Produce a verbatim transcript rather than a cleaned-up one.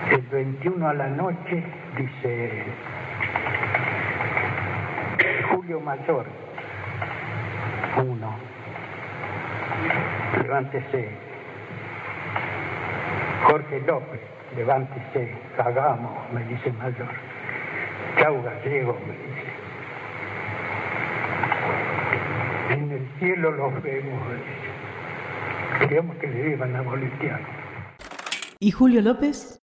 El veintiuno a la noche dice Julio Mayor, uno, levántese. Jorge López, levántese, hagamos, me dice Mayor. Chau Gallego, me dice. En el cielo los vemos, me dice. Queríamos que le iban a boletear. ¿Y Julio López?